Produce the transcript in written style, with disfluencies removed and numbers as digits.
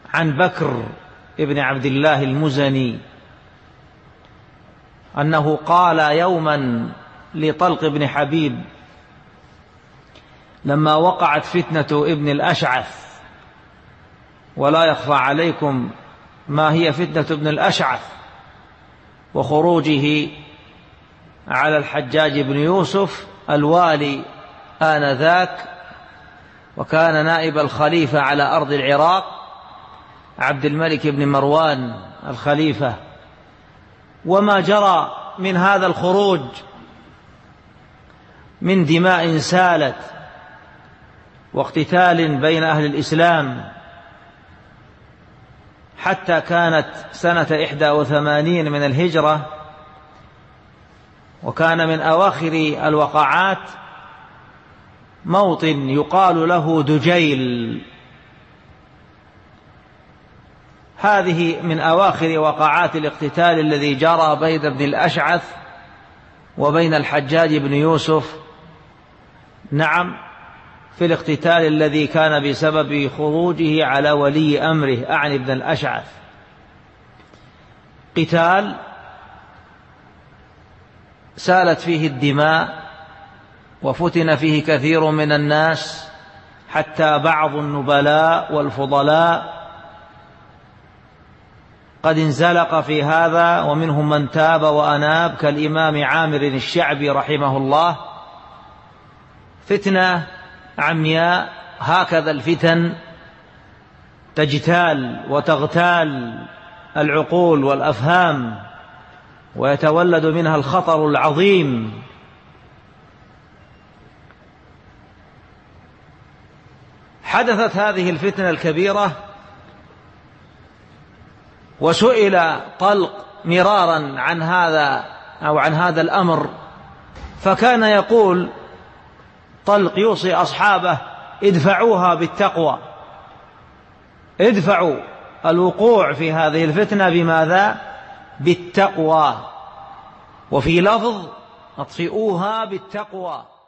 عن بكر ابن عبد الله المزني أنه قال يوما لطلق بن حبيب لما وقعت فتنة ابن الأشعث، ولا يخفى عليكم ما هي فتنة ابن الأشعث وخروجه على الحجاج بن يوسف الوالي آنذاك، وكان نائب الخليفة على أرض العراق عبد الملك بن مروان الخليفة، وما جرى من هذا الخروج من دماء سالت واقتتال بين أهل الإسلام، حتى كانت سنة 81 من الهجرة، وكان من أواخر الوقعات موطن يقال له دجيل. هذه من أواخر وقعات الاقتتال الذي جرى بين ابن الأشعث وبين الحجاج بن يوسف، نعم، في الاقتتال الذي كان بسبب خروجه على ولي أمره أعني ابن الأشعث، قتال سالت فيه الدماء وفتن فيه كثير من الناس، حتى بعض النبلاء والفضلاء قد انزلق في هذا، ومنهم من تاب وأناب كالإمام عامر الشعبي رحمه الله. فتنة عمياء، هكذا الفتن تجتال وتغتال العقول والأفهام، ويتولد منها الخطر العظيم. حدثت هذه الفتنة الكبيرة، وسئل طلق مرارا عن هذا أو عن هذا الأمر، فكان يقول طلق يوصي أصحابه: ادفعوها بالتقوى، ادفعوا الوقوع في هذه الفتنة بماذا؟ بالتقوى. وفي لفظ: اطفئوها بالتقوى.